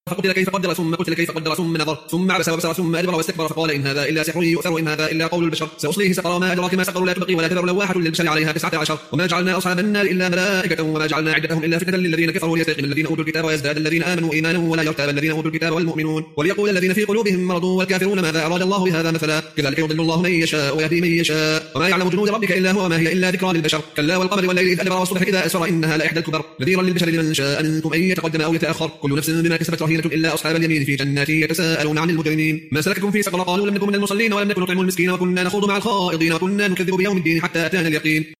فقتل كيف قدر ثم قتل كيف قدر ثم نظر ثم عبس وبصر ثم أدبر واستكبر فقال إن هذا إلا سحر يؤثر إن هذا إلا قول البشر سأصليه سقر وما أدراك ما سقر لا تبقي ولا تذر لواحة للبشر عليها 19 وما جعلنا أصحاب النار إلا ملائكة وما جعلنا عدتهم إلا فتنة للذين كفروا ليستيقن الذين أوتوا الكتاب ويزداد الذين آمنوا إيمانا ولا يرتاب الذين أوتوا الكتاب والمؤمنون وليقول الذين في قلوبهم مرض والكافرون ماذا أراد الله بهذا مثلا كذلك يضل الله من يشاء ويهدي من يشاء وما يعلم جنود ربك إلا هو وما هي إلا ذكرى للبشر كلا والقمر والليل إذ أدبر والصبح إذا أسفر إنها لإحدى الكبر نذيرا للبشر لمن شاء منكم أن يتقدم أو يتأخر كل نفس بما كسبت رهينة إلا أصحاب اليمين في جنات يتساءلون عن المجرمين ما سلككم في سقر قالوا لم نكن من المصلين ولم نكن نطعم المسكين وكنا نخوض مع الخائضين وكنا نكذب بيوم الدين حتى أتانا اليقين